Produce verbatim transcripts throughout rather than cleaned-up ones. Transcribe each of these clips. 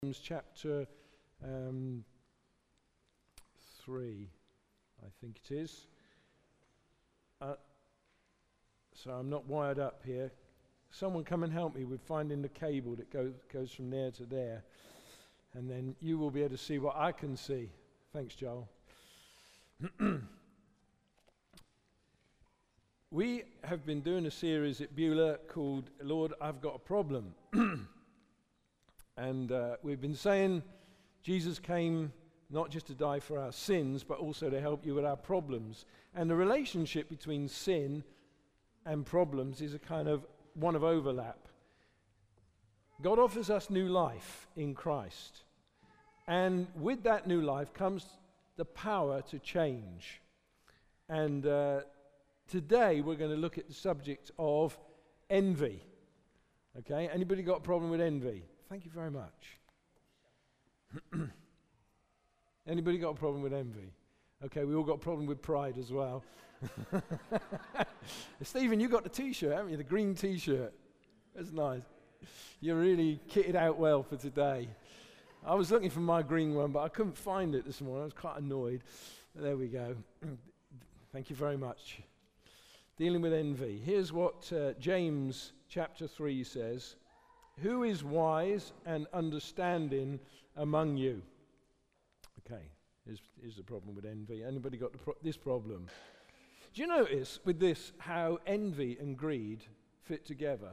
James chapter um, three, I think it is. Uh, so I'm not wired up here. Someone come and help me with finding the cable that go, goes from there to there. And then you will be able to see what I can see. Thanks, Joel. We have been doing a series at Beulah called Lord, I've Got a Problem. And uh, we've been saying Jesus came not just to die for our sins, but also to help you with our problems. And the relationship between sin and problems is a kind of one of overlap. God offers us new life in Christ. And with that new life comes the power to change. And uh, today we're going to look at the subject of envy. Okay, anybody got a problem with envy? Thank you very much. Anybody got a problem with envy? Okay, we all got a problem with pride as well. Stephen, you got the t-shirt, haven't you? The green t-shirt. That's nice. You're really kitted out well for today. I was looking for my green one, but I couldn't find it this morning. I was quite annoyed. There we go. Thank you very much. Dealing with envy. Here's what uh, James chapter three says. Who is wise and understanding among you? Okay, here's, here's the problem with envy. Anybody got the pro- this problem? Do you notice with this how envy and greed fit together?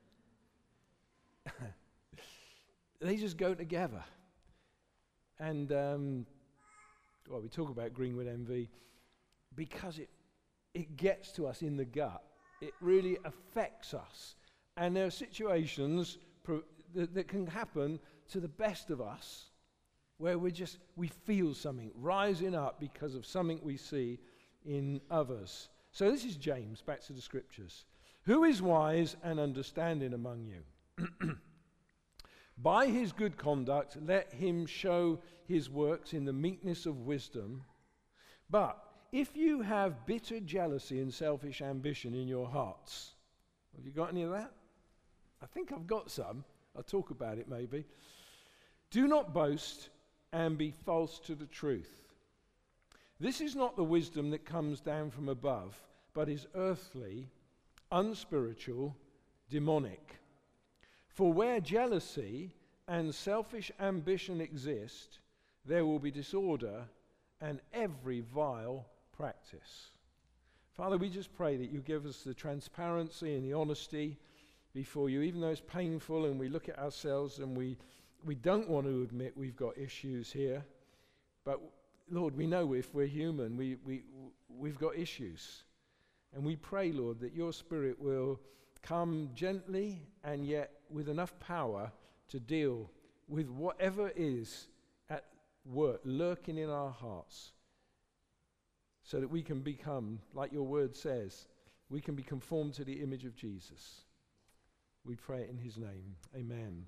They just go together. And, um, well, we talk about green with envy because it, it gets to us in the gut. It really affects us. And there are situations pro- that, that can happen to the best of us where we just, we feel something rising up because of something we see in others. So this is James, back to the scriptures. Who is wise and understanding among you? By his good conduct, let him show his works in the meekness of wisdom. But if you have bitter jealousy and selfish ambition in your hearts, have you got any of that? I think I've got some. I'll talk about it maybe. Do not boast and be false to the truth. This is not the wisdom that comes down from above, but is earthly, unspiritual, demonic. For where jealousy and selfish ambition exist, there will be disorder and every vile practice. Father, we just pray that you give us the transparency and the honesty before you, even though it's painful and we look at ourselves and we, we don't want to admit we've got issues here. But Lord, we know if we're human, we, we, we've got issues. And we pray, Lord, that your Spirit will come gently and yet with enough power to deal with whatever is at work, lurking in our hearts, so that we can become, like your word says, we can be conformed to the image of Jesus. We pray it in his name. Amen.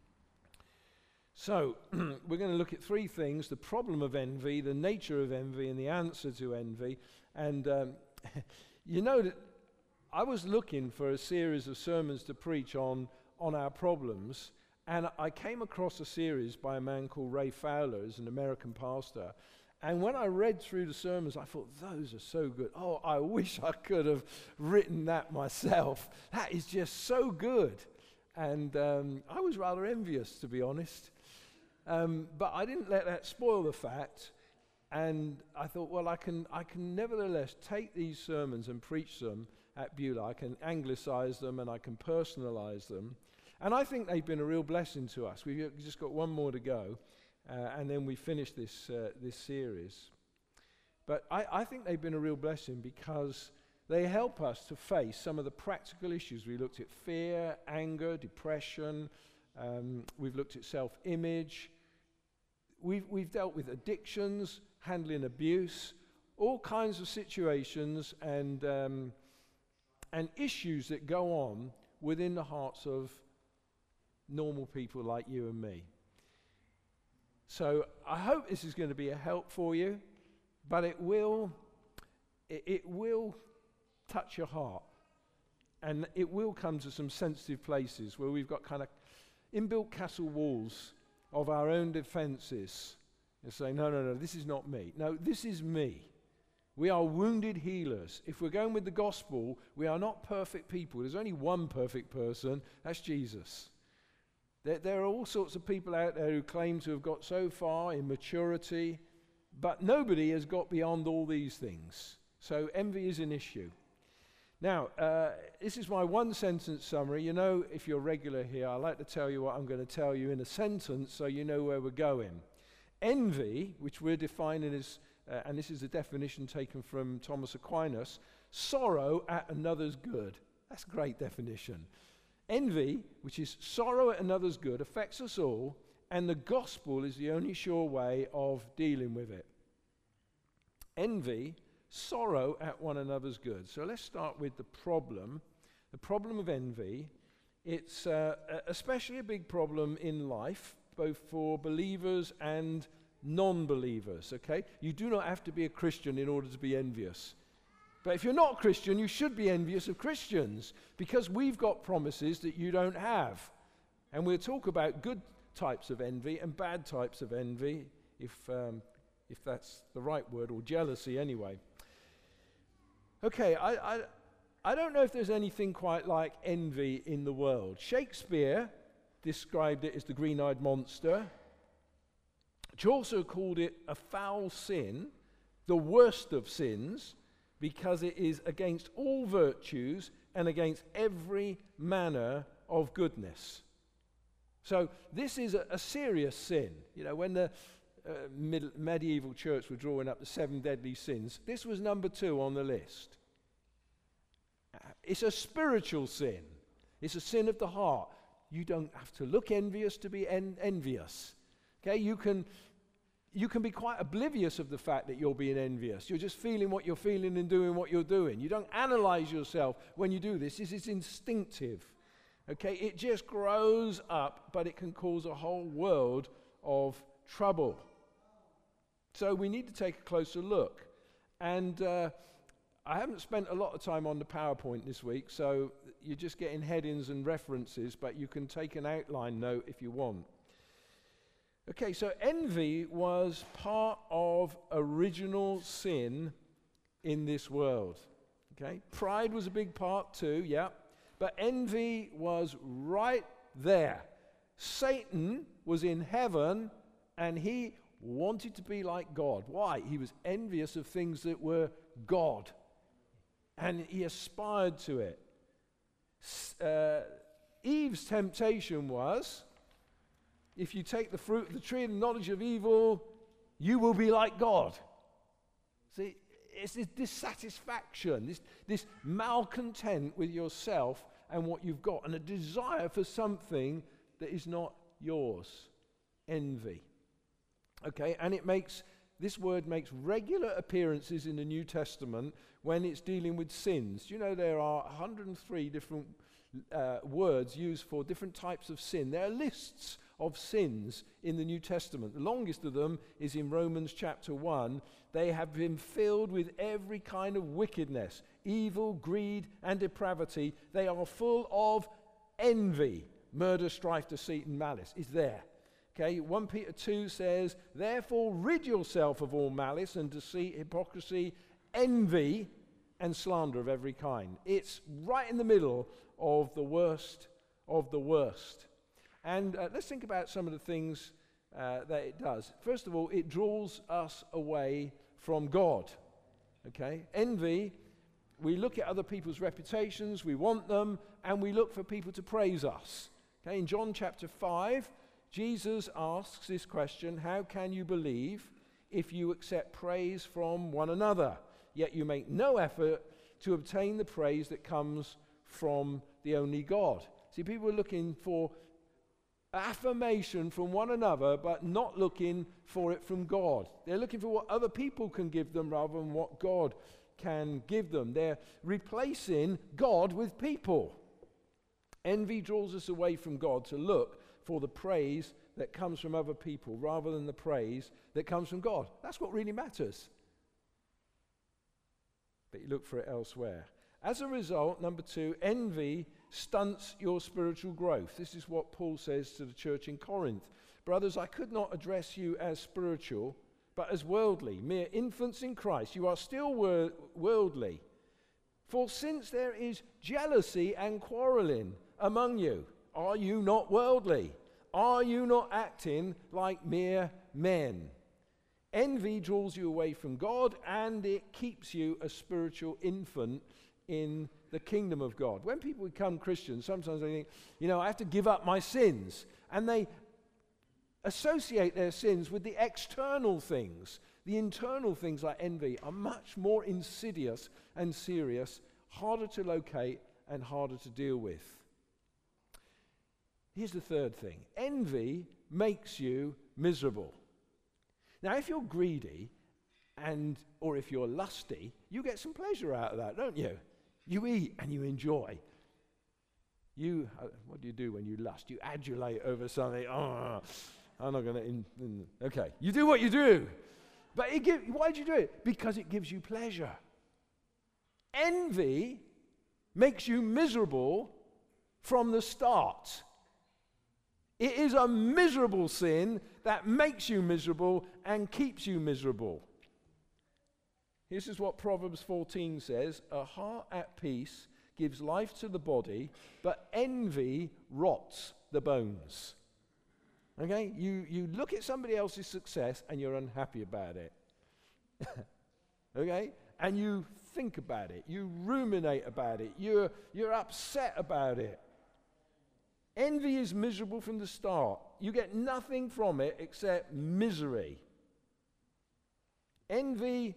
So, we're going to look at three things: the problem of envy, the nature of envy, and the answer to envy. And um, you know that I was looking for a series of sermons to preach on, on our problems, and I came across a series by a man called Ray Fowler, who's an American pastor. And when I read through the sermons, I thought, those are so good. Oh, I wish I could have written that myself. That is just so good. And um, I was rather envious, to be honest. Um, but I didn't let that spoil the fact. And I thought, well, I can, I can nevertheless take these sermons and preach them at Beulah. I can anglicize them and I can personalize them. And I think they've been a real blessing to us. We've just got one more to go. Uh, and then we finish this uh, this series. But I, I think they've been a real blessing because they help us to face some of the practical issues. We looked at fear, anger, depression. Um, we've looked at self-image. We've, we've dealt with addictions, handling abuse, all kinds of situations and, um, and issues that go on within the hearts of normal people like you and me. So I hope this is going to be a help for you, but it will, it, it will touch your heart, and it will come to some sensitive places where we've got kind of inbuilt castle walls of our own defenses and say, no, no, no, this is not me. No, this is me. We are wounded healers. If we're going with the gospel, we are not perfect people. There's only one perfect person. That's Jesus. There, there are all sorts of people out there who claim to have got so far in maturity, but nobody has got beyond all these things. So envy is an issue. Now, uh, this is my one-sentence summary. You know, if you're regular here, I like to tell you what I'm going to tell you in a sentence so you know where we're going. Envy, which we're defining as, uh, and this is a definition taken from Thomas Aquinas, sorrow at another's good. That's a great definition. Envy, which is sorrow at another's good, affects us all, and the gospel is the only sure way of dealing with it. Envy, sorrow at one another's good. So let's start with the problem. The problem of envy. It's uh, especially a big problem in life, both for believers and non-believers, okay? You do not have to be a Christian in order to be envious. But if you're not a Christian, you should be envious of Christians, because we've got promises that you don't have. And we'll talk about good types of envy and bad types of envy, if, um, if that's the right word, or jealousy anyway. Okay, I, I, I don't know if there's anything quite like envy in the world. Shakespeare described it as the green-eyed monster. Chaucer called it a foul sin, the worst of sins, because it is against all virtues and against every manner of goodness. So this is a, a serious sin. You know, when the uh, mid- medieval church were drawing up the seven deadly sins, this was number two on the list. Uh, it's a spiritual sin. It's a sin of the heart. You don't have to look envious to be en- envious. Okay, you can you can be quite oblivious of the fact that you're being envious. You're just feeling what you're feeling and doing what you're doing. You don't analyze yourself when you do this. This is instinctive. Okay, it just grows up, but it can cause a whole world of trouble. So we need to take a closer look. And uh, I haven't spent a lot of time on the PowerPoint this week, so you're just getting headings and references, but you can take an outline note if you want. Okay, so envy was part of original sin in this world. Okay, pride was a big part too, yeah, but envy was right there. Satan was in heaven, and he wanted to be like God. Why? He was envious of things that were God, and he aspired to it. Uh, Eve's temptation was, if you take the fruit of the tree of the knowledge of evil, you will be like God. See, it's this dissatisfaction, this, this malcontent with yourself and what you've got, and a desire for something that is not yours. Envy. Okay, and it makes, this word makes regular appearances in the New Testament when it's dealing with sins. You know, there are one hundred three different uh, words used for different types of sin. There are lists of sins in the New Testament. The longest of them is in Romans chapter one. They have been filled with every kind of wickedness, evil, greed, and depravity. They are full of envy, murder, strife, deceit, and malice. Is there. Okay, First Peter two says, therefore rid yourself of all malice and deceit, hypocrisy, envy, and slander of every kind. It's right in the middle of the worst of the worst. And uh, let's think about some of the things uh, that it does. First of all, it draws us away from God. Okay? Envy, we look at other people's reputations, we want them, and we look for people to praise us. Okay? In John chapter five, Jesus asks this question, how can you believe if you accept praise from one another, yet you make no effort to obtain the praise that comes from the only God? See, people are looking for affirmation from one another, but not looking for it from God. They're looking for what other people can give them rather than what God can give them. They're replacing God with people. Envy draws us away from God to look for the praise that comes from other people rather than the praise that comes from God. That's what really matters. But you look for it elsewhere. As a result, number two, envy stunts your spiritual growth. This is what Paul says to the church in Corinth. brothers, I could not address you as spiritual, but as worldly, mere infants in Christ. You are still wor- worldly. For since there is jealousy and quarreling among you, are you not worldly? Are you not acting like mere men? Envy draws you away from God, and it keeps you a spiritual infant in the kingdom of God. When people become Christians, sometimes they think, you know, I have to give up my sins. And they associate their sins with the external things. The internal things like envy are much more insidious and serious, harder to locate and harder to deal with. Here's the third thing. Envy makes you miserable. Now, if you're greedy, and or if you're lusty, you get some pleasure out of that, don't you? You eat and you enjoy. You, uh, what do you do when you lust? You adulate over something. Oh, I'm not going to. In, in, okay, you do what you do, but it give, why do you do it? Because it gives you pleasure. Envy makes you miserable from the start. It is a miserable sin that makes you miserable and keeps you miserable. This is what Proverbs fourteen says, a heart at peace gives life to the body, but envy rots the bones. Okay? You, you look at somebody else's success and you're unhappy about it. Okay? And you think about it. You ruminate about it. You're, you're upset about it. Envy is miserable from the start. You get nothing from it except misery. Envy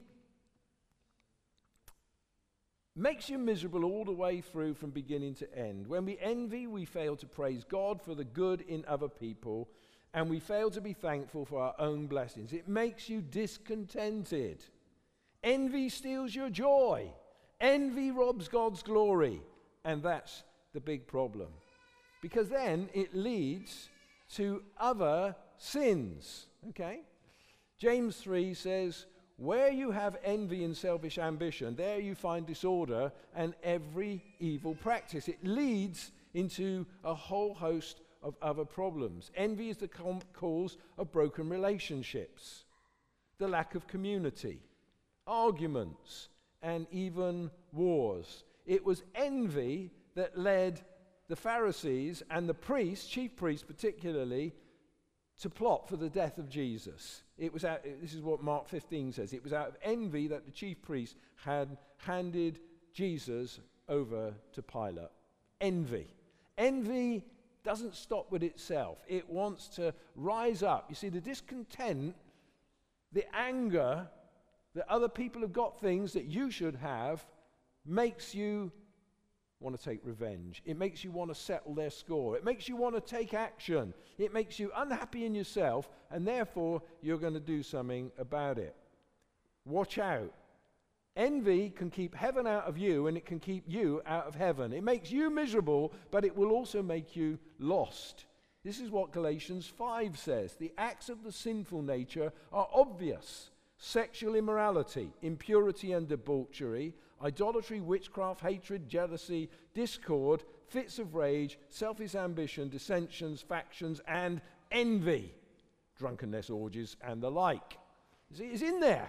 makes you miserable all the way through from beginning to end. When we envy, we fail to praise God for the good in other people, and we fail to be thankful for our own blessings. It makes you discontented. Envy steals your joy. Envy robs God's glory, and that's the big problem. Because then it leads to other sins, okay? James three says, where you have envy and selfish ambition, there you find disorder and every evil practice. It leads into a whole host of other problems. Envy is the com- cause of broken relationships, the lack of community, arguments, and even wars. It was envy that led the Pharisees and the priests, chief priests particularly, to plot for the death of Jesus. It was out, this is what Mark fifteen says. It was out of envy that the chief priests had handed Jesus over to Pilate. Envy. Envy doesn't stop with itself. It wants to rise up. You see, the discontent, the anger that other people have got things that you should have, makes you want to take revenge. It makes you want to settle their score. It makes you want to take action. It makes you unhappy in yourself, and therefore you're going to do something about it. Watch out. Envy can keep heaven out of you, and it can keep you out of heaven. It makes you miserable, but it will also make you lost. This is what Galatians five says. The acts of the sinful nature are obvious. Sexual immorality, impurity and debauchery, idolatry, witchcraft, hatred, jealousy, discord, fits of rage, selfish ambition, dissensions, factions, and envy, drunkenness, orgies, and the like. See, it's in there.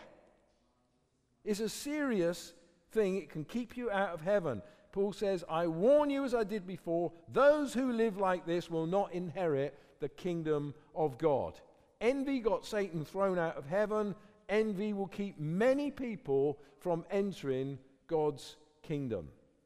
It's a serious thing. It can keep you out of heaven. Paul says, I warn you as I did before, those who live like this will not inherit the kingdom of God. Envy got Satan thrown out of heaven. Envy will keep many people from entering God's kingdom.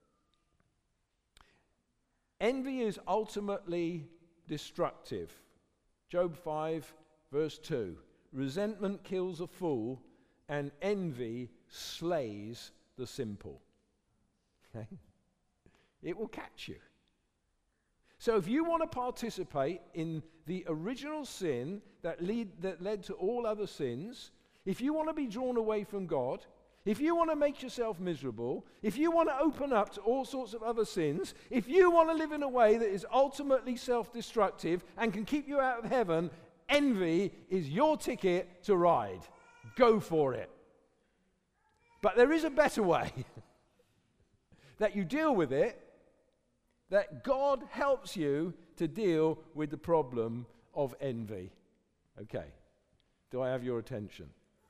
Envy is ultimately destructive. Job five, verse two. Resentment kills a fool, and envy slays the simple. Okay? It will catch you. So if you want to participate in the original sin that, lead, that led to all other sins, if you want to be drawn away from God, if you want to make yourself miserable, if you want to open up to all sorts of other sins, if you want to live in a way that is ultimately self-destructive and can keep you out of heaven, envy is your ticket to ride. Go for it. But there is a better way that you deal with it, that God helps you to deal with the problem of envy. Okay. Do I have your attention?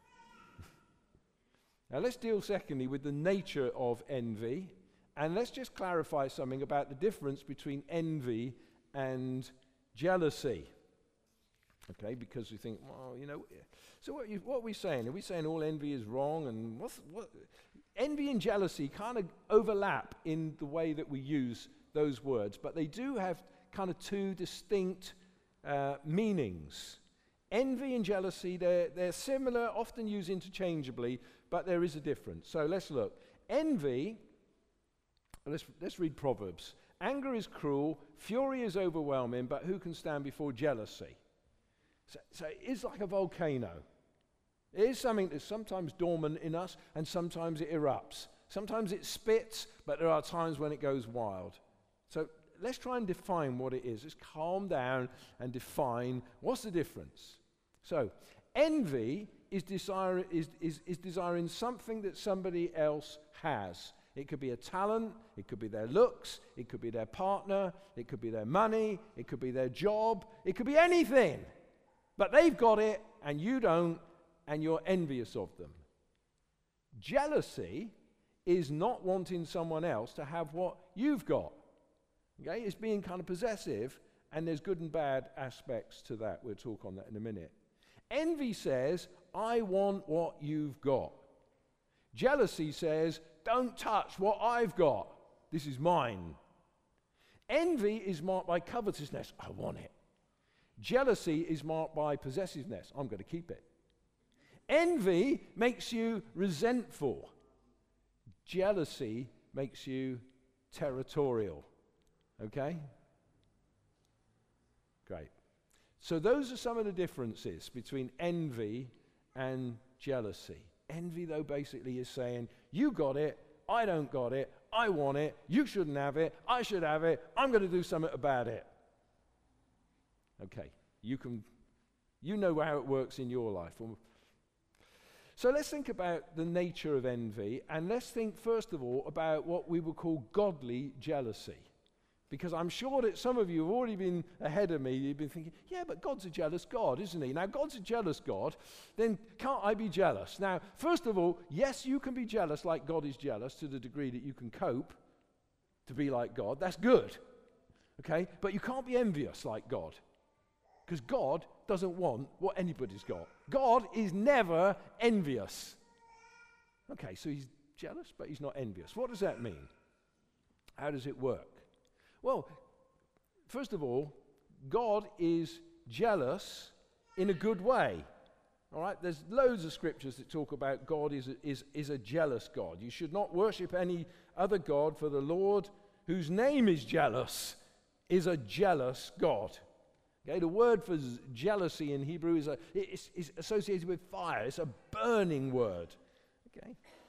Now let's deal secondly with the nature of envy, and let's just clarify something about the difference between envy and jealousy. Okay, because we think, well, you know, so what, you, what are we saying? Are we saying all envy is wrong? And what's, what? Envy and jealousy kind of overlap in the way that we use those words, but they do have kind of two distinct uh, meanings. Envy and jealousy, they're, they're similar, often used interchangeably, but there is a difference. So let's look. Envy, let's, let's read Proverbs. Anger is cruel, fury is overwhelming, but who can stand before jealousy? So, so it is like a volcano. It is something that's sometimes dormant in us, and sometimes it erupts. Sometimes it spits, but there are times when it goes wild. So let's try and define what it is. Let's calm down and define what's the difference. So envy is, desire, is, is, is desiring something that somebody else has. It could be a talent, it could be their looks, it could be their partner, it could be their money, it could be their job, it could be anything. But they've got it and you don't, and you're envious of them. Jealousy is not wanting someone else to have what you've got. Okay, it's being kind of possessive, and there's good and bad aspects to that. We'll talk on that in a minute. Envy says, I want what you've got. Jealousy says, don't touch what I've got. This is mine. Envy is marked by covetousness. I want it. Jealousy is marked by possessiveness. I'm going to keep it. Envy makes you resentful. Jealousy makes you territorial. Okay? Great. So those are some of the differences between envy and jealousy. Envy, though, basically is saying, you got it, I don't got it, I want it, you shouldn't have it, I should have it, I'm going to do something about it. Okay, you can, you know how it works in your life. So let's think about the nature of envy, and let's think first of all about what we would call godly jealousy. Because I'm sure that some of you have already been ahead of me. You've been thinking, yeah, but God's a jealous God, isn't he? Now, God's a jealous God, then can't I be jealous? Now, first of all, yes, you can be jealous like God is jealous to the degree that you can cope to be like God. That's good, okay? But you can't be envious like God, because God doesn't want what anybody's got. God is never envious. Okay, so he's jealous, but he's not envious. What does that mean? How does it work? Well, first of all, God is jealous in a good way. All right, there's loads of scriptures that talk about God is a, is, is a jealous God. You should not worship any other God, for the Lord, whose name is jealous, is a jealous God. Okay, the word for z- jealousy in Hebrew is, a, it's, it's associated with fire. It's a burning word. Okay.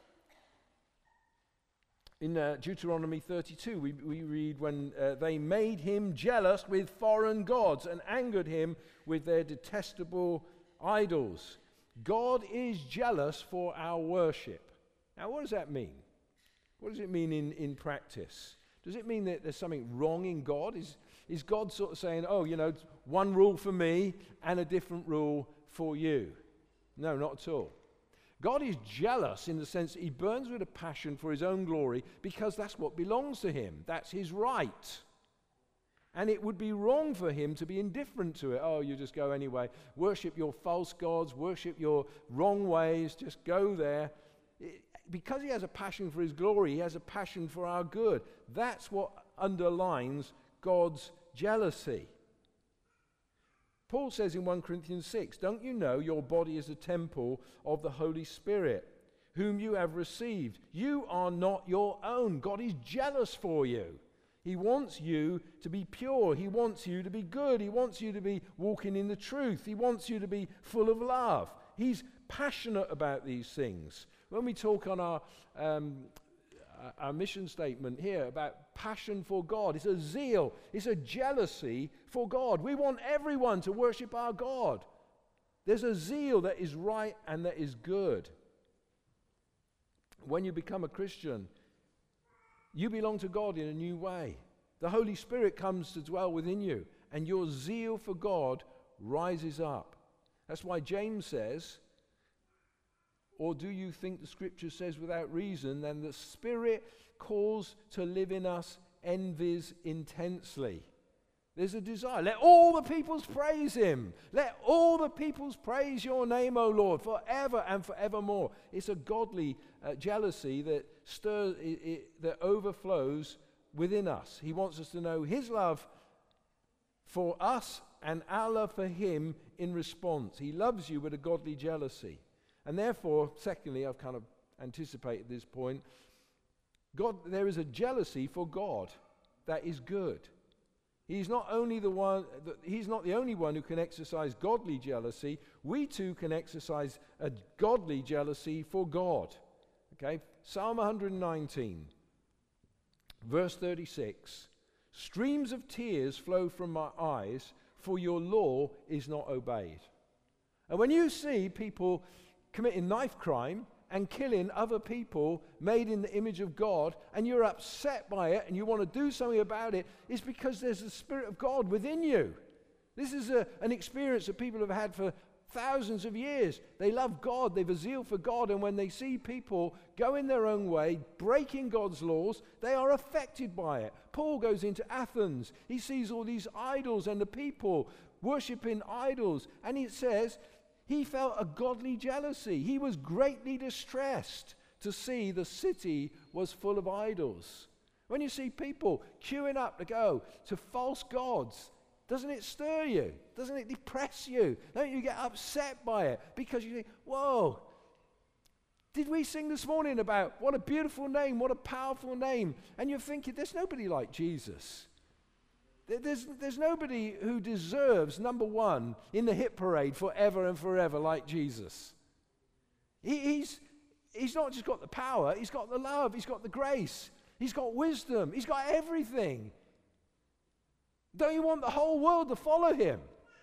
In uh, Deuteronomy thirty-two, we, we read, when uh, they made him jealous with foreign gods and angered him with their detestable idols. God is jealous for our worship. Now, what does that mean? What does it mean in, in practice? Does it mean that there's something wrong in God? Is, is God sort of saying, oh, you know, one rule for me and a different rule for you? No, not at all. God is jealous in the sense that he burns with a passion for his own glory because that's what belongs to him. That's his right. And it would be wrong for him to be indifferent to it. Oh, you just go anyway. Worship your false gods. Worship your wrong ways. Just go there. It, because he has a passion for his glory, he has a passion for our good. That's what underlines God's jealousy. Paul says in First Corinthians six, don't you know your body is a temple of the Holy Spirit, whom you have received? You are not your own. God is jealous for you. He wants you to be pure. He wants you to be good. He wants you to be walking in the truth. He wants you to be full of love. He's passionate about these things. When we talk on our um, our mission statement here about passion for God, it's a zeal, it's a jealousy for God. We want everyone to worship our God. There's a zeal that is right and that is good. When you become a Christian, you belong to God in a new way. The Holy Spirit comes to dwell within you, and your zeal for God rises up. That's why James says, or do you think the scripture says without reason, then the Spirit calls to live in us envies intensely. There's a desire. Let all the peoples praise him. Let all the peoples praise your name, O Lord, forever and forevermore. It's a godly uh, jealousy that stirs, it, it, that overflows within us. He wants us to know his love for us and our love for him in response. He loves you with a godly jealousy. And therefore, secondly, I've kind of anticipated this point, God, there is a jealousy for God that is good. He's not only the one, he's not the only one who can exercise godly jealousy. We too can exercise a godly jealousy for God. Okay? Psalm one nineteen, verse thirty-six. Streams of tears flow from my eyes, for your law is not obeyed. And when you see people committing knife crime and killing other people made in the image of God, and you're upset by it and you want to do something about it, it's because there's the Spirit of God within you. This is a, an experience that people have had for thousands of years. They love God, they've a zeal for God, and when they see people going their own way, breaking God's laws, they are affected by it. Paul goes into Athens. He sees all these idols and the people worshipping idols, and he says he felt a godly jealousy. He was greatly distressed to see the city was full of idols. When you see people queuing up to go to false gods, doesn't it stir you? Doesn't it depress you? Don't you get upset by it? Because you think, whoa, did we sing this morning about what a beautiful name, what a powerful name? And you're thinking, there's nobody like Jesus. There's, there's nobody who deserves number one in the hit parade forever and forever like Jesus. He, he's, he's not just got the power, he's got the love, he's got the grace, he's got wisdom, he's got everything. Don't you want the whole world to follow him?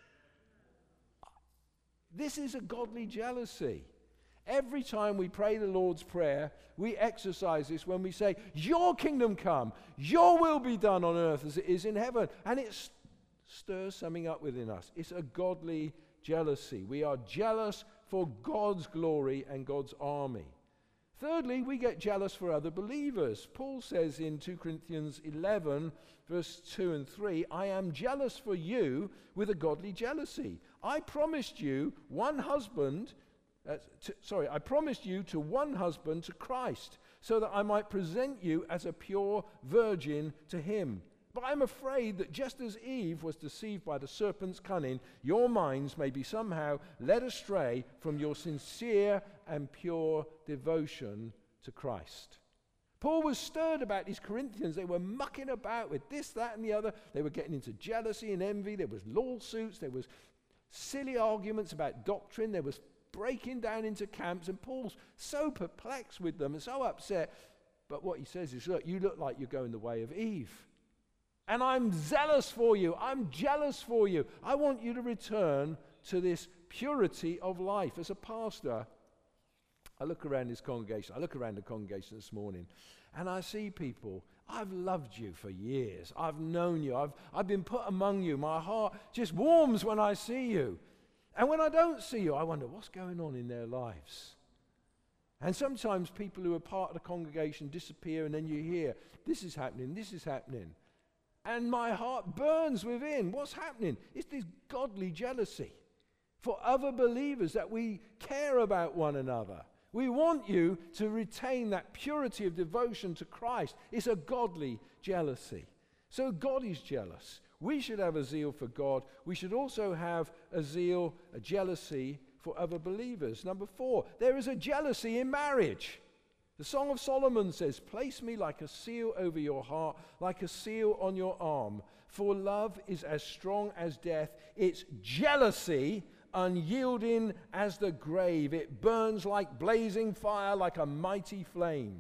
This is a godly jealousy. Every time we pray the Lord's Prayer, we exercise this when we say, your kingdom come, your will be done on earth as it is in heaven. And it st- stirs something up within us. It's a godly jealousy. We are jealous for God's glory and God's army. Thirdly, we get jealous for other believers. Paul says in Second Corinthians eleven, verse two and three, I am jealous for you with a godly jealousy. I promised you one husband Uh, to, sorry, I promised you to one husband, to Christ, so that I might present you as a pure virgin to him. But I'm afraid that just as Eve was deceived by the serpent's cunning, your minds may be somehow led astray from your sincere and pure devotion to Christ. Paul was stirred about these Corinthians. They were mucking about with this, that, and the other. They were getting into jealousy and envy. There was lawsuits. There was silly arguments about doctrine. There was breaking down into camps, and Paul's so perplexed with them and so upset. But what he says is, look, you look like you're going the way of Eve. And I'm zealous for you. I'm jealous for you. I want you to return to this purity of life. As a pastor, I look around this congregation. I look around the congregation this morning, and I see people. I've loved you for years. I've known you. I've, I've been put among you. My heart just warms when I see you. And when I don't see you, I wonder what's going on in their lives. And sometimes people who are part of the congregation disappear, and then you hear, this is happening, this is happening. And my heart burns within. What's happening? It's this godly jealousy for other believers, that we care about one another. We want you to retain that purity of devotion to Christ. It's a godly jealousy. So God is jealous. We should have a zeal for God. We should also have a zeal, a jealousy for other believers. Number four, there is a jealousy in marriage. The Song of Solomon says, place me like a seal over your heart, like a seal on your arm. For love is as strong as death. Its jealousy unyielding as the grave. It burns like blazing fire, like a mighty flame.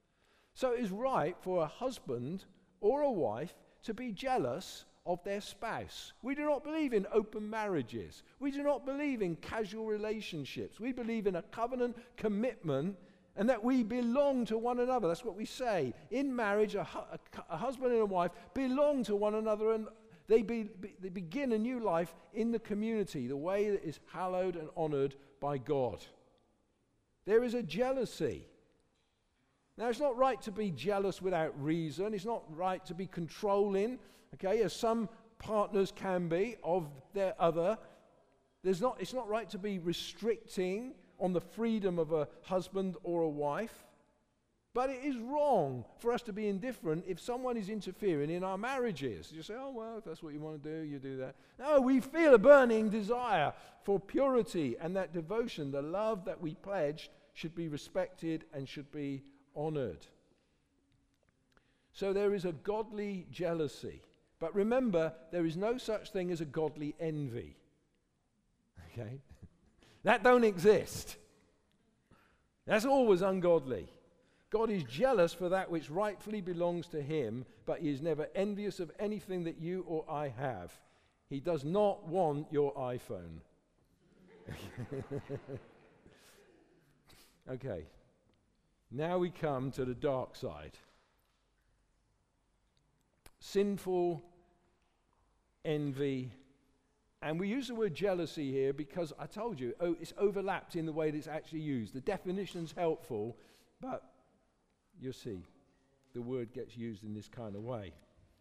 So it is right for a husband or a wife to be jealous of their spouse. We do not believe in open marriages. We do not believe in casual relationships. We believe in a covenant commitment, and that we belong to one another. That's what we say. In marriage, a, hu- a, a husband and a wife belong to one another, and They, be, be, they begin a new life in the community, the way that is hallowed and honored by God. There is a jealousy. Now, it's not right to be jealous without reason. It's not right to be controlling, okay, as some partners can be of their other. There's not, it's not right to be restricting on the freedom of a husband or a wife. But it is wrong for us to be indifferent if someone is interfering in our marriages. You say, oh, well, if that's what you want to do, you do that. No, we feel a burning desire for purity, and that devotion, the love that we pledge, should be respected and should be honored. So there is a godly jealousy. But remember, there is no such thing as a godly envy. Okay? That don't exist. That's always ungodly. God is jealous for that which rightfully belongs to him, but he is never envious of anything that you or I have. He does not want your iPhone. Okay. Now we come to the dark side. Sinful envy. And we use the word jealousy here because I told you, oh, it's overlapped in the way that it's actually used. The definition's helpful, but you'll see, the word gets used in this kind of way.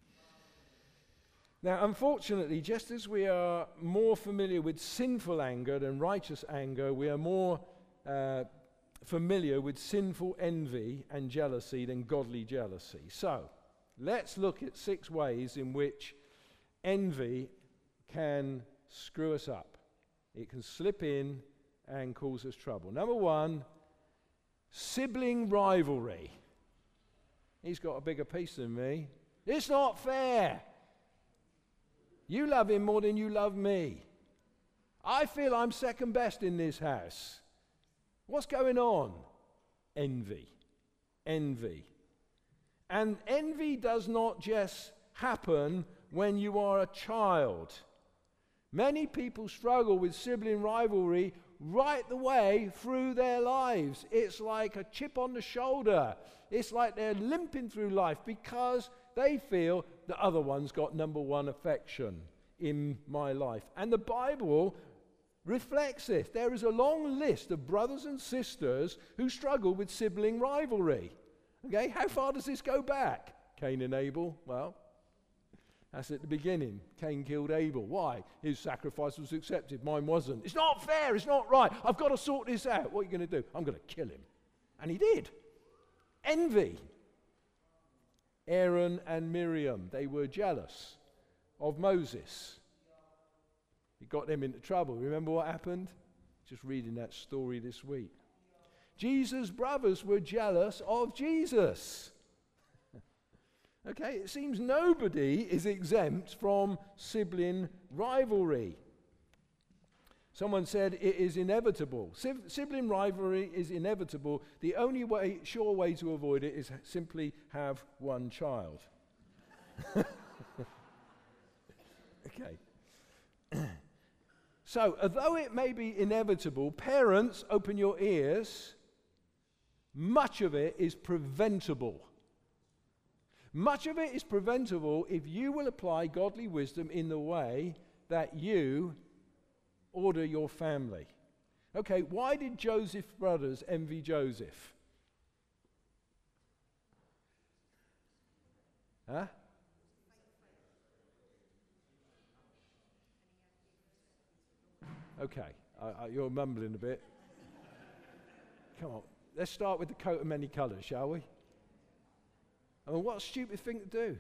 Now, unfortunately, just as we are more familiar with sinful anger than righteous anger, we are more uh, familiar with sinful envy and jealousy than godly jealousy. So, let's look at six ways in which envy can screw us up. It can slip in and cause us trouble. Number one, sibling rivalry. He's got a bigger piece than me. It's not fair. You love him more than you love me. I feel I'm second best in this house. What's going on? Envy. Envy. And envy does not just happen when you are a child. Many people struggle with sibling rivalry right the way through their lives. It's like a chip on the shoulder. It's like they're limping through life because they feel the other one's got number one affection in my life. And the Bible reflects this. There is a long list of brothers and sisters who struggle with sibling rivalry. Okay, how far does this go back? Cain and Abel, well, that's at the beginning. Cain killed Abel. Why? His sacrifice was accepted, mine wasn't. It's not fair, it's not right. I've got to sort this out. What are you going to do? I'm going to kill him. And he did. Envy. Aaron and Miriam, they were jealous of Moses. It got them into trouble. Remember what happened? Just reading that story this week. Jesus' brothers were jealous of Jesus. Okay, it seems nobody is exempt from sibling rivalry. Someone said it is inevitable. Sib- sibling rivalry is inevitable. The only way, sure way to avoid it is simply have one child. Okay. So, although it may be inevitable, parents, open your ears, much of it is preventable. Much of it is preventable if you will apply godly wisdom in the way that you order your family. Okay, why did Joseph's brothers envy Joseph? Huh? Okay, I, I, you're mumbling a bit. Come on, let's start with the coat of many colours, shall we? I mean, what a stupid thing to do.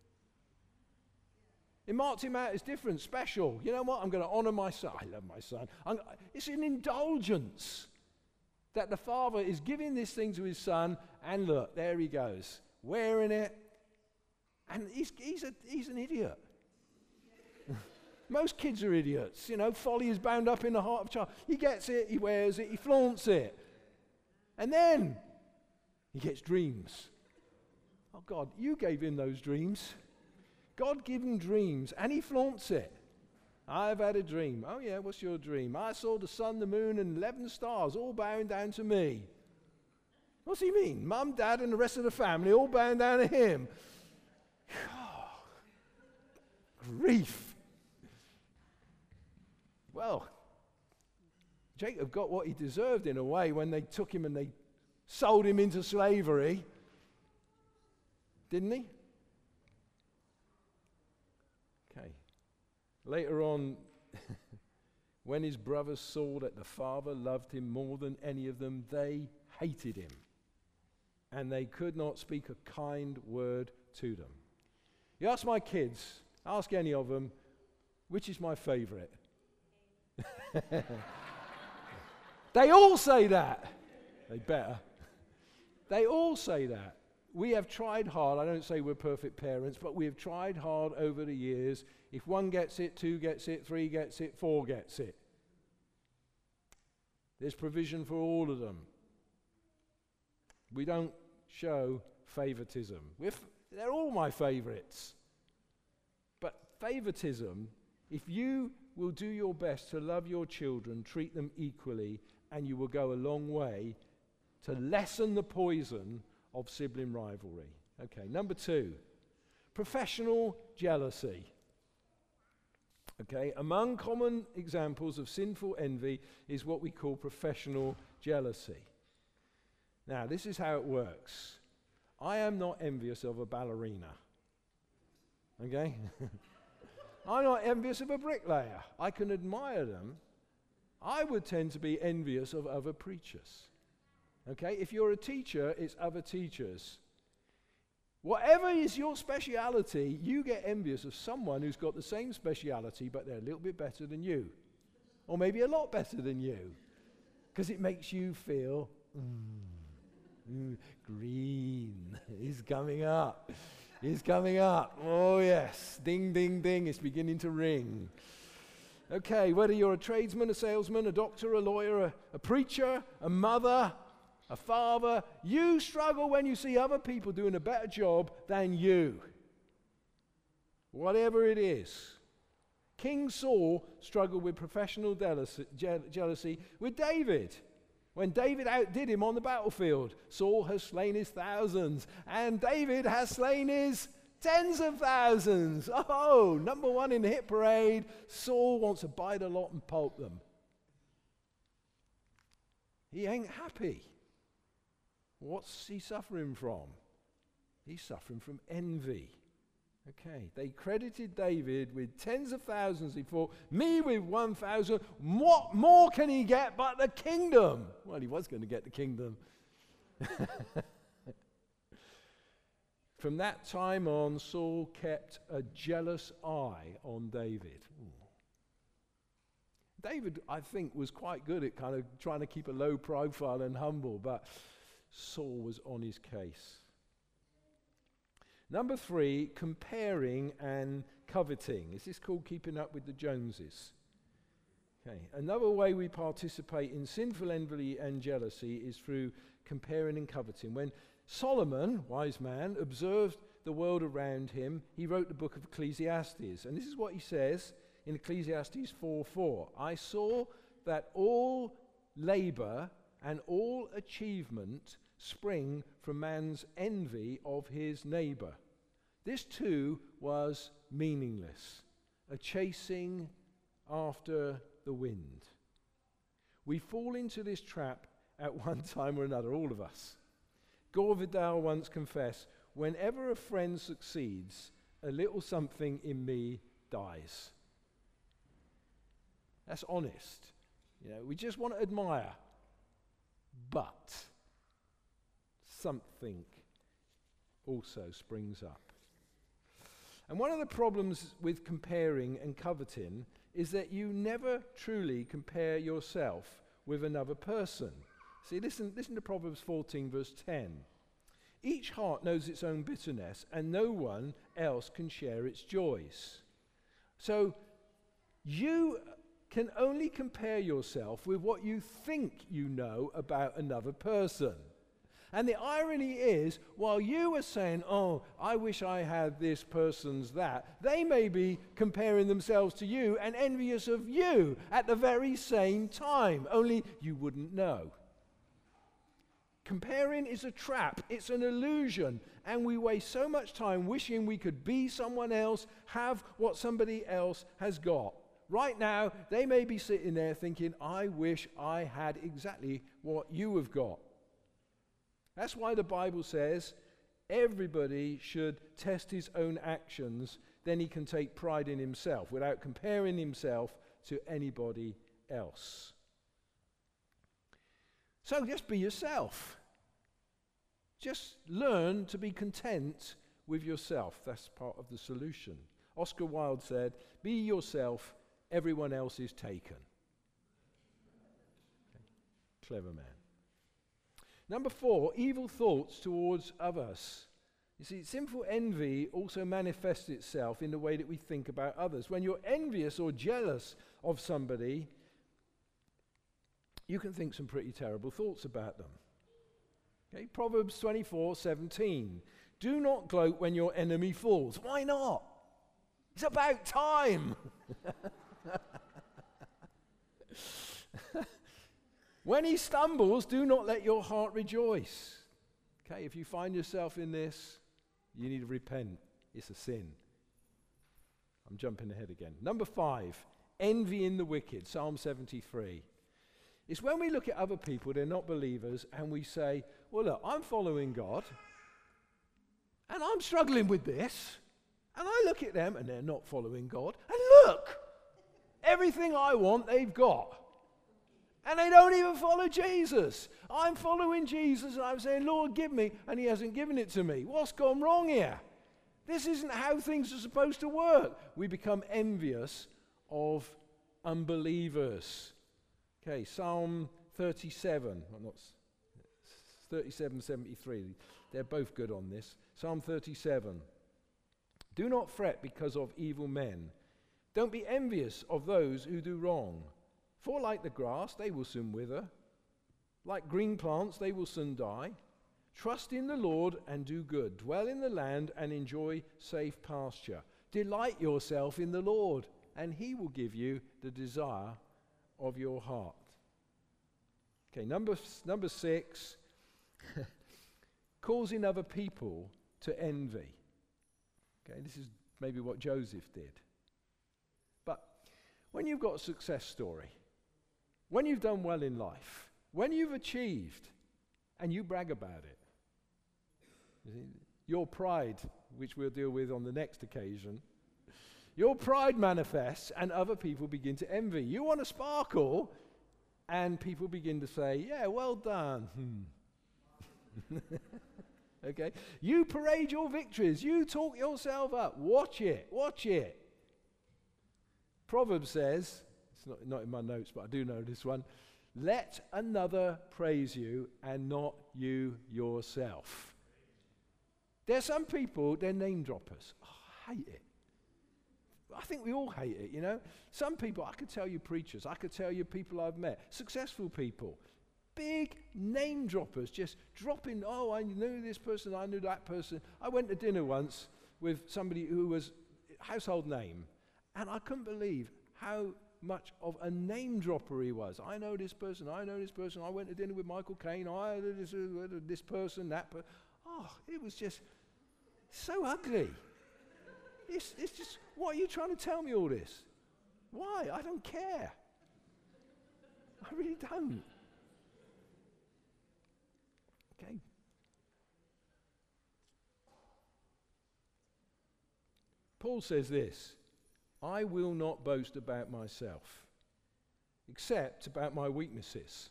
It marked him out as different, special. You know what? I'm going to honour my son. I love my son. I'm, it's an indulgence that the father is giving this thing to his son, and look, there he goes, wearing it. And he's, he's, a, he's an idiot. Most kids are idiots. You know, folly is bound up in the heart of a child. He gets it, he wears it, he flaunts it. And then he gets dreams. Oh, God, you gave him those dreams. God gave him dreams, and he flaunts it. I've had a dream. Oh, yeah, what's your dream? I saw the sun, the moon, and eleven stars all bowing down to me. What's he mean? Mum, Dad, and the rest of the family all bowing down to him. grief. Well, Jacob got what he deserved in a way when they took him and they sold him into slavery. Didn't he? Okay. Later on, when his brothers saw that the father loved him more than any of them, they hated him. And they could not speak a kind word to them. You ask my kids, ask any of them, which is my favorite? They all say that. They better. They all say that. We have tried hard. I don't say we're perfect parents, but we have tried hard over the years. If one gets it, two gets it, three gets it, four gets it. There's provision for all of them. We don't show favoritism. We're f- they're all my favorites. But favoritism, if you will do your best to love your children, treat them equally, and you will go a long way to lessen the poison of sibling rivalry. Okay, number two, professional jealousy. Okay, among common examples of sinful envy is what we call professional jealousy. Now, this is how it works. I am not envious of a ballerina. Okay? I'm not envious of a bricklayer. I can admire them. I would tend to be envious of other preachers. Okay? If you're a teacher, it's other teachers. Whatever is your speciality, you get envious of someone who's got the same speciality, but they're a little bit better than you. Or maybe a lot better than you. Because it makes you feel, mm, mm, green. He's coming up. He's coming up. Oh, yes. Ding, ding, ding. It's beginning to ring. Okay, whether you're a tradesman, a salesman, a doctor, a lawyer, a, a preacher, a mother, a father, you struggle when you see other people doing a better job than you. Whatever it is. King Saul struggled with professional jealousy, je- jealousy with David. When David outdid him on the battlefield, Saul has slain his thousands, and David has slain his tens of thousands. Oh, number one in the hit parade, Saul wants to bite a lot and pulp them. He ain't happy. What's he suffering from? He's suffering from envy. Okay, they credited David with tens of thousands. He thought, me with one thousand. What more can he get but the kingdom? Well, he was going to get the kingdom. From that time on, Saul kept a jealous eye on David. Ooh. David, I think, was quite good at kind of trying to keep a low profile and humble, but Saul was on his case. Number three, comparing and coveting. Is this called keeping up with the Joneses? Okay. Another way we participate in sinful envy and jealousy is through comparing and coveting. When Solomon, wise man, observed the world around him, he wrote the book of Ecclesiastes. And this is what he says in Ecclesiastes four four. I saw that all labor and all achievement spring from man's envy of his neighbor. This too was meaningless, a chasing after the wind. We fall into this trap at one time or another, all of us. Gore Vidal once confessed, whenever a friend succeeds, a little something in me dies. That's honest. You know, we just want to admire. But something also springs up. And one of the problems with comparing and coveting is that you never truly compare yourself with another person. See, listen, listen to Proverbs fourteen, verse ten. Each heart knows its own bitterness, and no one else can share its joys. So you can only compare yourself with what you think you know about another person. And the irony is, while you are saying, oh, I wish I had this person's that, they may be comparing themselves to you and envious of you at the very same time, only you wouldn't know. Comparing is a trap. It's an illusion. And we waste so much time wishing we could be someone else, have what somebody else has got. Right now, they may be sitting there thinking, I wish I had exactly what you have got. That's why the Bible says everybody should test his own actions, then he can take pride in himself without comparing himself to anybody else. So just be yourself. Just learn to be content with yourself. That's part of the solution. Oscar Wilde said, be yourself, everyone else is taken. Okay. Clever man. Number four, evil thoughts towards others. You see, sinful envy also manifests itself in the way that we think about others. When you're envious or jealous of somebody, you can think some pretty terrible thoughts about them. Okay, Proverbs twenty-four seventeen. Do not gloat when your enemy falls. Why not? It's about time. When he stumbles, do not let your heart rejoice. Okay, if you find yourself in this, you need to repent. It's a sin. I'm jumping ahead again. Number five, envy in the wicked. Psalm seventy-three. It's when we look at other people, they're not believers, and we say, well, look, I'm following God, and I'm struggling with this, and I look at them, and they're not following God, and look, everything I want, they've got. And they don't even follow Jesus. I'm following Jesus, and I'm saying, Lord, give me, and he hasn't given it to me. What's gone wrong here? This isn't how things are supposed to work. We become envious of unbelievers. Okay, Psalm thirty-seven, well, not thirty-seven seventy-three, they're both good on this. Psalm thirty-seven. Do not fret because of evil men. Don't be envious of those who do wrong. For like the grass, they will soon wither. Like green plants, they will soon die. Trust in the Lord and do good. Dwell in the land and enjoy safe pasture. Delight yourself in the Lord, and he will give you the desire of your heart. Okay, number, number six, causing other people to envy. Okay, this is maybe what Joseph did. But when you've got a success story, when you've done well in life, when you've achieved, and you brag about it, you see, your pride, which we'll deal with on the next occasion, your pride manifests and other people begin to envy. You want to sparkle and people begin to say, yeah, well done. Hmm. Okay? You parade your victories. You talk yourself up. Watch it. Watch it. Proverbs says, it's not, not in my notes, but I do know this one, let another praise you and not you yourself. There are some people, they're name droppers. Oh, I hate it. I think we all hate it, you know. Some people, I could tell you preachers, I could tell you people I've met, successful people, big name droppers, just dropping, oh, I knew this person, I knew that person. I went to dinner once with somebody who was household name, and I couldn't believe how much of a name dropper he was. I know this person, I know this person, I went to dinner with Michael Caine, I know this, uh, this person, that person. Oh, it was just so ugly. It's, it's just, what are you trying to tell me all this? Why? I don't care. I really don't. Okay. Paul says this, I will not boast about myself, except about my weaknesses.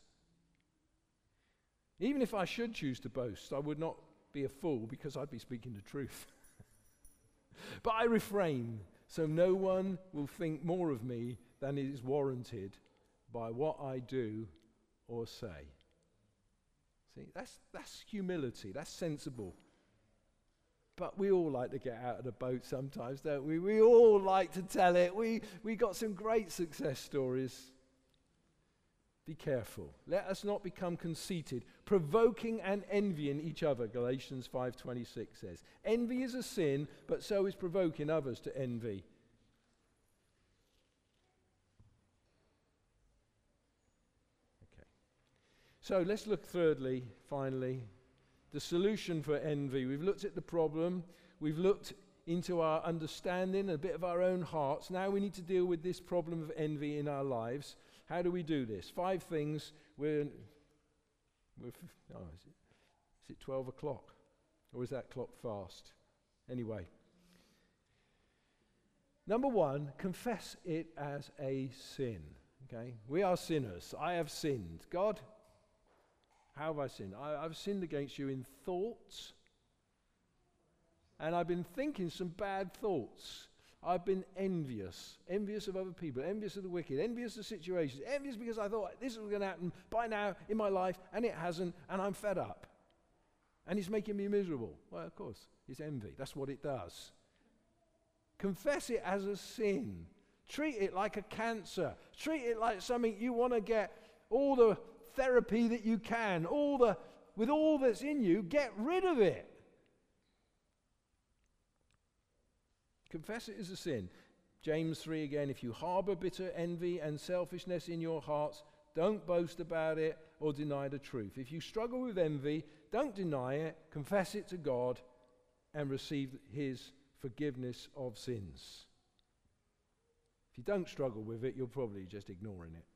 Even if I should choose to boast, I would not be a fool because I'd be speaking the truth. But I refrain, so no one will think more of me than is warranted by what I do or say. See, that's, that's humility, that's sensible. But we all like to get out of the boat sometimes, don't we? We all like to tell it. We, we got some great success stories. Be careful. Let us not become conceited, provoking and envying each other, Galatians five twenty-six says. Envy is a sin, but so is provoking others to envy. Okay. So let's look thirdly, finally, the solution for envy. We've looked at the problem. We've looked into our understanding, a bit of our own hearts. Now we need to deal with this problem of envy in our lives. How do we do this? Five things. We're, we're f- oh, is it, is it twelve o'clock? Or is that clock fast? Anyway. Number one, confess it as a sin. Okay? We are sinners. I have sinned. God, how have I sinned? I, I've sinned against you in thoughts. And I've been thinking some bad thoughts. I've been envious. Envious of other people. Envious of the wicked. Envious of situations. Envious because I thought this was going to happen by now in my life, and it hasn't, and I'm fed up. And it's making me miserable. Well, of course, it's envy. That's what it does. Confess it as a sin. Treat it like a cancer. Treat it like something you want to get all the therapy that you can, all the with all that's in you, get rid of it. Confess it as a sin. James three again, if you harbor bitter envy and selfishness in your hearts, don't boast about it or deny the truth. If you struggle with envy, don't deny it, confess it to God, and receive his forgiveness of sins. If you don't struggle with it, you're probably just ignoring it.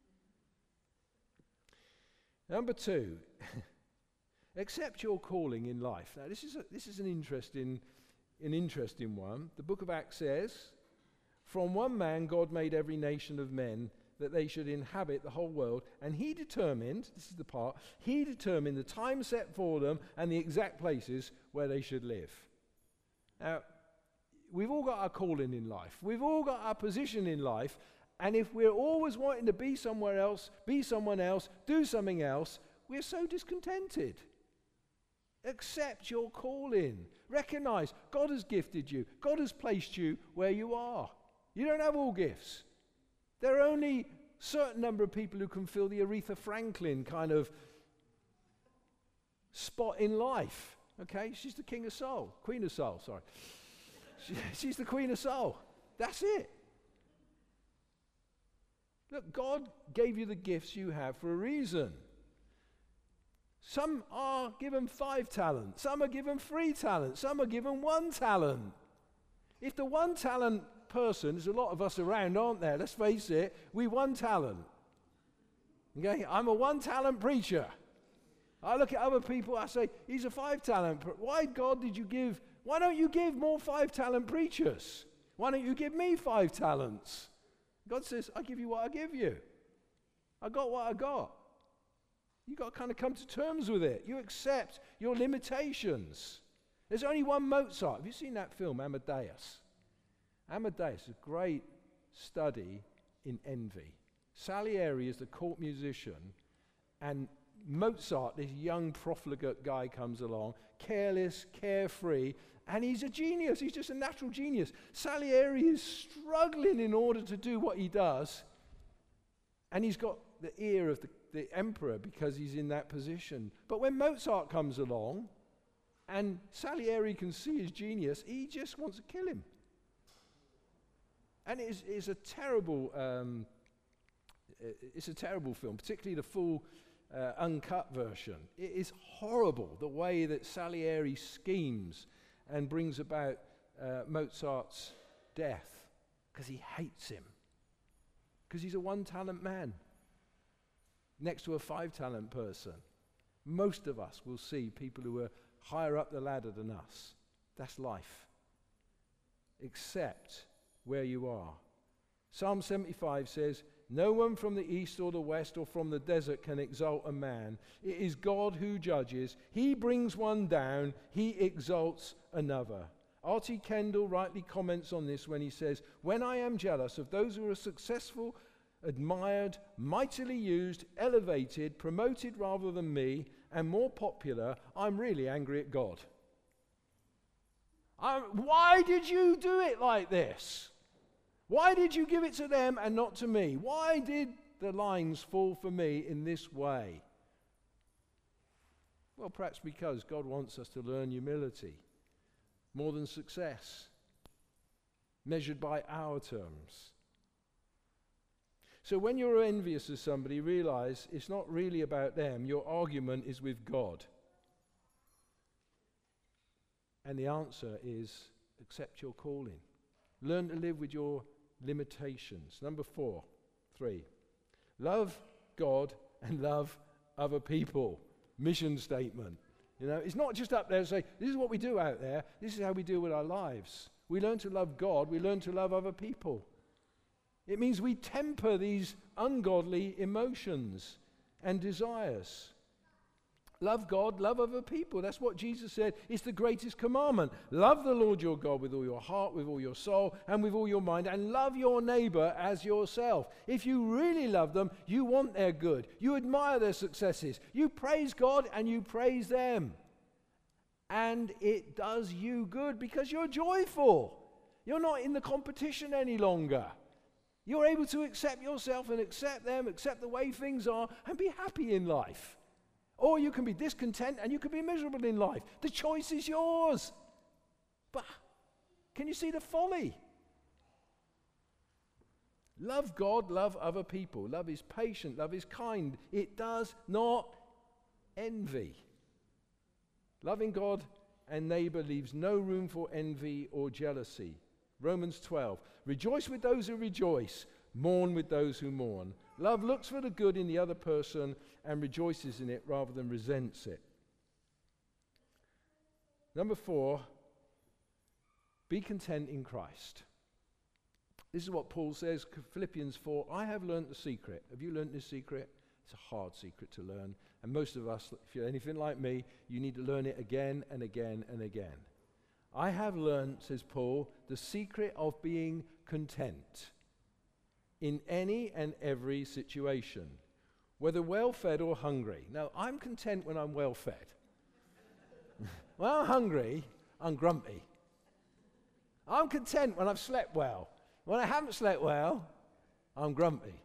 Number two, accept your calling in life. Now, this is a, this is an interesting, an interesting one. The book of Acts says, "From one man God made every nation of men, that they should inhabit the whole world, and he determined," this is the part, "he determined the time set for them and the exact places where they should live." Now, we've all got our calling in life. We've all got our position in life. And if we're always wanting to be somewhere else, be someone else, do something else, we're so discontented. Accept your calling. Recognize God has gifted you. God has placed you where you are. You don't have all gifts. There are only a certain number of people who can fill the Aretha Franklin kind of spot in life. Okay? She's the king of soul. Queen of soul, sorry. She, she's the queen of soul. That's it. Look, God gave you the gifts you have for a reason. Some are given five talents. Some are given three talents. Some are given one talent. If the one talent person, there's a lot of us around, aren't there? Let's face it, we one talent. Okay, I'm a one talent preacher. I look at other people, I say, he's a five talent. Pre- why, God, did you give, why don't you give more five talent preachers? Why don't you give me five talents? God says, I give you what I give you. I got what I got. You got to kind of come to terms with it. You accept your limitations. There's only one Mozart. Have you seen that film, Amadeus? Amadeus is a great study in envy. Salieri is the court musician, and Mozart, this young profligate guy, comes along, careless, carefree, and he's a genius. He's just a natural genius. Salieri is struggling in order to do what he does, and he's got the ear of the, the emperor because he's in that position. But when Mozart comes along, and Salieri can see his genius, he just wants to kill him. And it's, it's a terrible, um, it's a terrible film, particularly the full uh, uncut version. It is horrible the way that Salieri schemes and brings about uh, Mozart's death, because he hates him, because he's a one-talent man next to a five-talent person. Most of us will see people who are higher up the ladder than us. That's life. Accept where you are. Psalm seventy-five says, "No one from the east or the west or from the desert can exalt a man. It is God who judges. He brings one down. He exalts another." R T Kendall rightly comments on this when he says, "When I am jealous of those who are successful, admired, mightily used, elevated, promoted rather than me, and more popular, I'm really angry at God." I'm, why did you do it like this? Why did you give it to them and not to me? Why did the lines fall for me in this way? Well, perhaps because God wants us to learn humility more than success, measured by our terms. So when you're envious of somebody, realize it's not really about them. Your argument is with God. And the answer is accept your calling. Learn to live with your limitations. Number four, three. Love God and love other people. Mission statement. You know, it's not just up there to say, this is what we do out there. This is how we deal with our lives. We learn to love God. We learn to love other people. It means we temper these ungodly emotions and desires. Love God, love other people. That's what Jesus said. It's the greatest commandment. Love the Lord your God with all your heart, with all your soul, and with all your mind, and love your neighbor as yourself. If you really love them, you want their good. You admire their successes. You praise God and you praise them. And it does you good because you're joyful. You're not in the competition any longer. You're able to accept yourself and accept them, accept the way things are, and be happy in life. Or you can be discontent and you can be miserable in life. The choice is yours. But can you see the folly? Love God, love other people. Love is patient, love is kind. It does not envy. Loving God and neighbor leaves no room for envy or jealousy. Romans twelve. Rejoice with those who rejoice. Mourn with those who mourn. Love looks for the good in the other person and rejoices in it rather than resents it. Number four, be content in Christ. This is what Paul says, Philippians four, I have learned the secret. Have you learned this secret? It's a hard secret to learn. And most of us, if you're anything like me, you need to learn it again and again and again. I have learned, says Paul, the secret of being content in any and every situation, whether well-fed or hungry. Now, I'm content when I'm well-fed. When I'm hungry, I'm grumpy. I'm content when I've slept well. When I haven't slept well, I'm grumpy.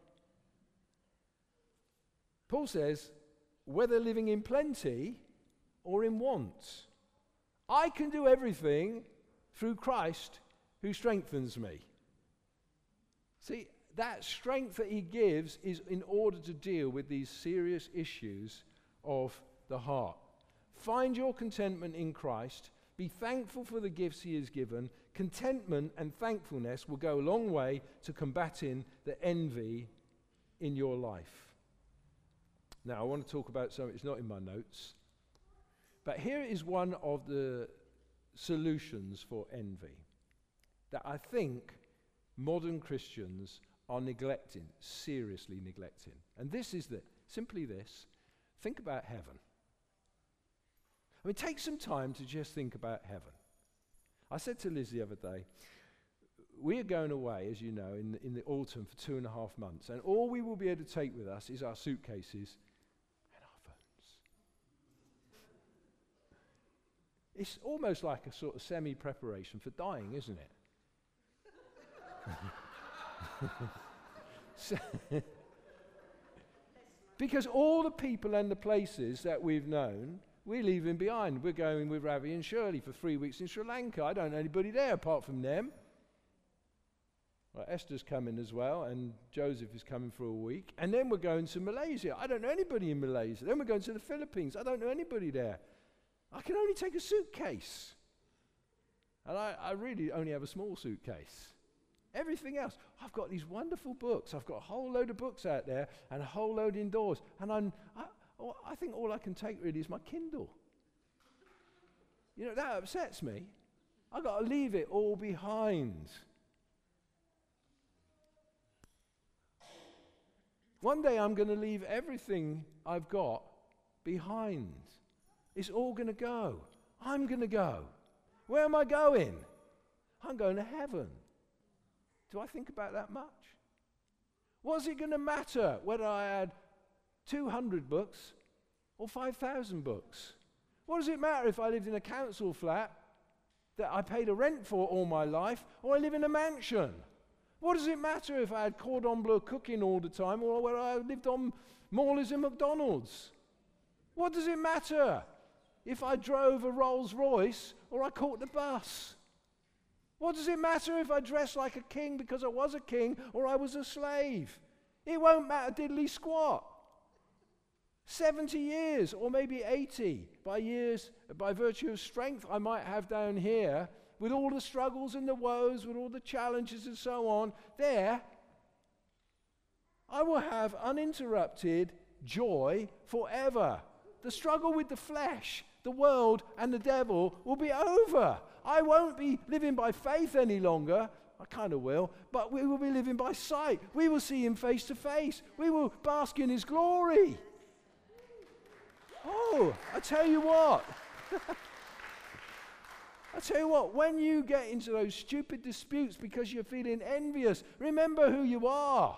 Paul says, whether living in plenty or in want, I can do everything through Christ who strengthens me. See, that strength that he gives is in order to deal with these serious issues of the heart. Find your contentment in Christ. Be thankful for the gifts he has given. Contentment and thankfulness will go a long way to combating the envy in your life. Now, I want to talk about something that's not in my notes. But here is one of the solutions for envy that I think modern Christians are neglecting, seriously neglecting. And this is the, simply this. Think about heaven. I mean, take some time to just think about heaven. I said to Liz the other day, we are going away, as you know, in the, in the autumn for two and a half months. And all we will be able to take with us is our suitcases and our phones. It's almost like a sort of semi-preparation for dying, isn't it? So because all the people and the places that we've known, we're leaving behind. We're going with Ravi and Shirley for three weeks in Sri Lanka. I don't know anybody there apart from them. Well, Esther's coming as well, and Joseph is coming for a week. And then we're going to Malaysia. I don't know anybody in Malaysia. Then we're going to the Philippines. I don't know anybody there. I can only take a suitcase. And I, I really only have a small suitcase. Everything else, I've got these wonderful books. I've got a whole load of books out there and a whole load indoors. And I'm, I, oh, I think all I can take really is my Kindle. You know, that upsets me. I've got to leave it all behind. One day I'm going to leave everything I've got behind. It's all going to go. I'm going to go. Where am I going? I'm going to heaven. Do I think about that much? Was it going to matter whether I had two hundred books or five thousand books? What does it matter if I lived in a council flat that I paid a rent for all my life, or I live in a mansion? What does it matter if I had cordon bleu cooking all the time, or whether I lived on Morley's and McDonald's? What does it matter if I drove a Rolls Royce or I caught the bus? What does it matter if I dressed like a king because I was a king or I was a slave? It won't matter diddly squat. seventy years or maybe eighty by years, by virtue of strength I might have down here, with all the struggles and the woes, with all the challenges and so on, there I will have uninterrupted joy forever. The struggle with the flesh, the world, and the devil will be over. I won't be living by faith any longer. I kind of will, but we will be living by sight. We will see him face to face. We will bask in his glory. Oh, I tell you what. I tell you what, when you get into those stupid disputes because you're feeling envious, remember who you are.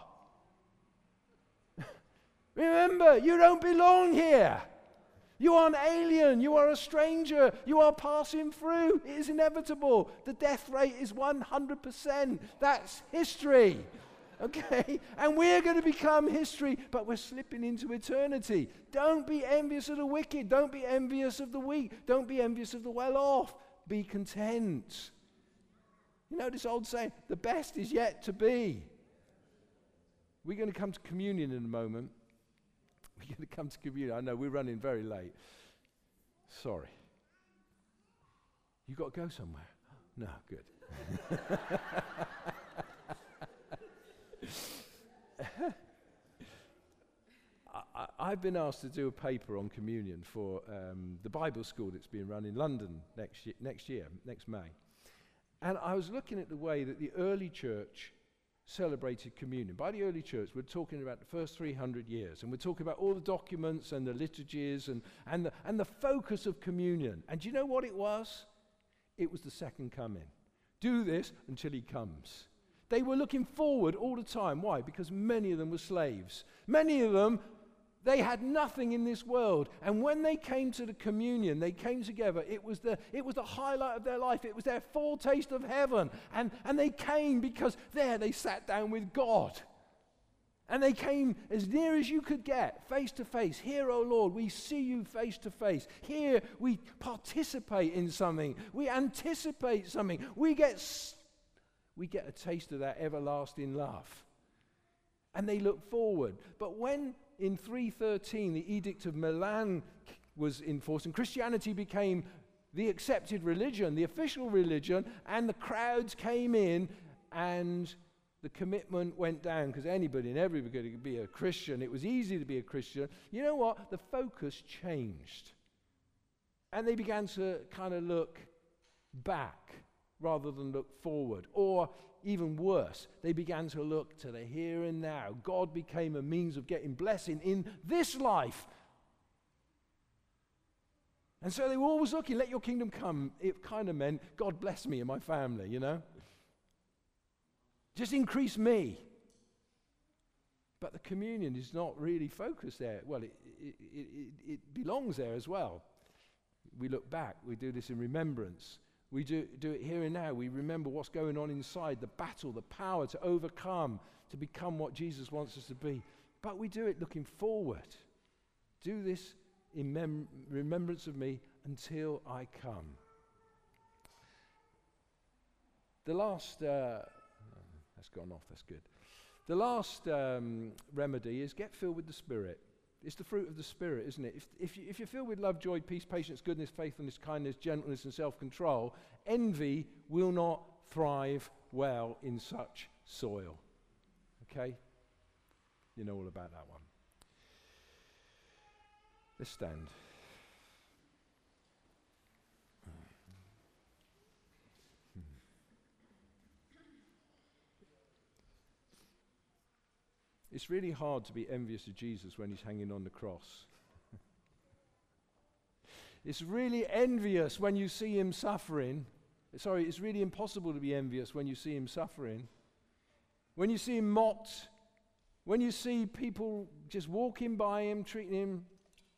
Remember, you don't belong here. You are an alien. You are a stranger. You are passing through. It is inevitable. The death rate is one hundred percent. That's history. Okay? And we're going to become history, but we're slipping into eternity. Don't be envious of the wicked. Don't be envious of the weak. Don't be envious of the well-off. Be content. You know this old saying, the best is yet to be. We're going to come to communion in a moment. We're going to come to communion. I know we're running very late. Sorry. You got to go somewhere? No, good. I, I've been asked to do a paper on communion for um, the Bible school that's being run in London next year, next year, next May. And I was looking at the way that the early church celebrated communion. By the early church, we're talking about the first three hundred years, and we're talking about all the documents and the liturgies and, and, the, and the focus of communion. And do you know what it was? It was the second coming. Do this until he comes. They were looking forward all the time. Why? Because many of them were slaves. Many of them, they had nothing in this world. And when they came to the communion, they came together, it was the, it was the highlight of their life. It was their foretaste of heaven. And, and they came because there they sat down with God. And they came as near as you could get, face to face. Here, O Lord, we see you face to face. Here, we participate in something. We anticipate something. We get, we get a taste of that everlasting love. And they look forward. But when in three thirteen, the Edict of Milan was enforced, and Christianity became the accepted religion, the official religion, and the crowds came in, and the commitment went down, because anybody and everybody could be a Christian. It was easy to be a Christian. You know what? The focus changed. And they began to kind of look back rather than look forward. Or even worse, they began to look to the here and now. God became a means of getting blessing in this life. And so they were always looking, let your kingdom come. It kind of meant, God bless me and my family, you know. Just increase me. But the communion is not really focused there. Well, it, it, it, it belongs there as well. We look back. We do this in remembrance. We do, do it here and now. We remember what's going on inside, the battle, the power to overcome, to become what Jesus wants us to be. But we do it looking forward. Do this in mem- remembrance of me until I come. The last, uh, that's gone off, that's good. The last um, remedy is get filled with the Spirit. It's the fruit of the Spirit, isn't it? If, if, you, if you're filled with love, joy, peace, patience, goodness, faithfulness, kindness, gentleness, and self-control, envy will not thrive well in such soil. Okay? You know all about that one. Let's stand. It's really hard to be envious of Jesus when he's hanging on the cross. It's really envious when you see him suffering. Sorry, it's really impossible to be envious when you see him suffering. When you see him mocked, when you see people just walking by him, treating him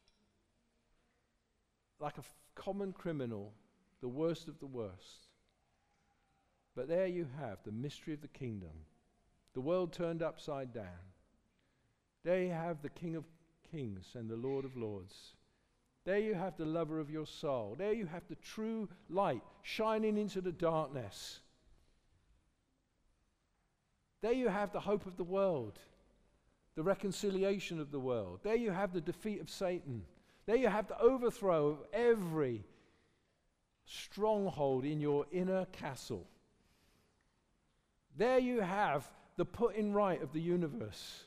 like a f- common criminal, the worst of the worst. But there you have the mystery of the kingdom. The world turned upside down. There you have the King of Kings and the Lord of Lords. There you have the lover of your soul. There you have the true light shining into the darkness. There you have the hope of the world. the reconciliation of the world. There you have the defeat of Satan. There you have the overthrow of every stronghold in your inner castle. There you have the putting right of the universe.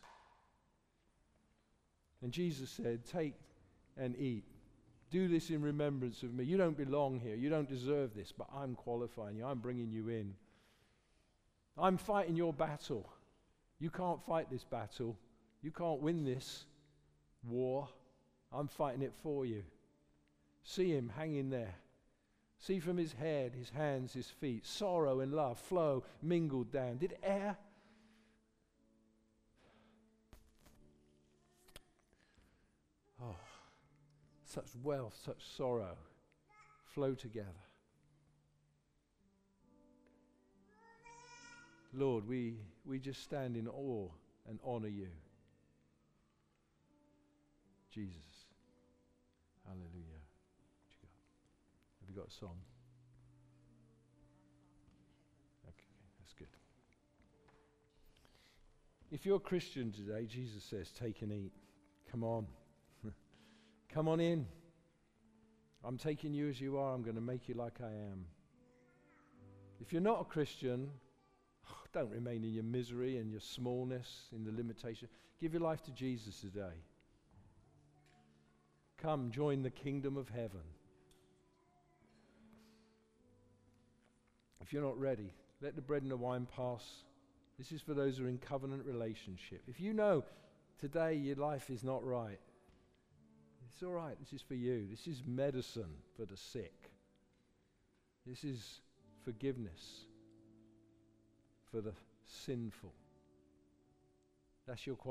And Jesus said, take and eat. Do this in remembrance of me. You don't belong here. You don't deserve this, but I'm qualifying you. I'm bringing you in. I'm fighting your battle. You can't fight this battle. You can't win this war. I'm fighting it for you. See him hanging there. See from his head, his hands, his feet, sorrow and love flow, mingled down. Did air Oh, such wealth, such sorrow flow together. Lord, we, we just stand in awe and honor you. Jesus. Hallelujah. What you got? Have you got a song? Okay, that's good. If you're a Christian today, Jesus says, take and eat. Come on. Come on in. I'm taking you as you are. I'm going to make you like I am. If you're not a Christian, don't remain in your misery and your smallness, in the limitation. Give your life to Jesus today. Come, join the kingdom of heaven. If you're not ready, let the bread and the wine pass. This is for those who are in covenant relationship. If you know today your life is not right, it's all right. This is for you. This is medicine for the sick. This is forgiveness for the sinful. That's your quality.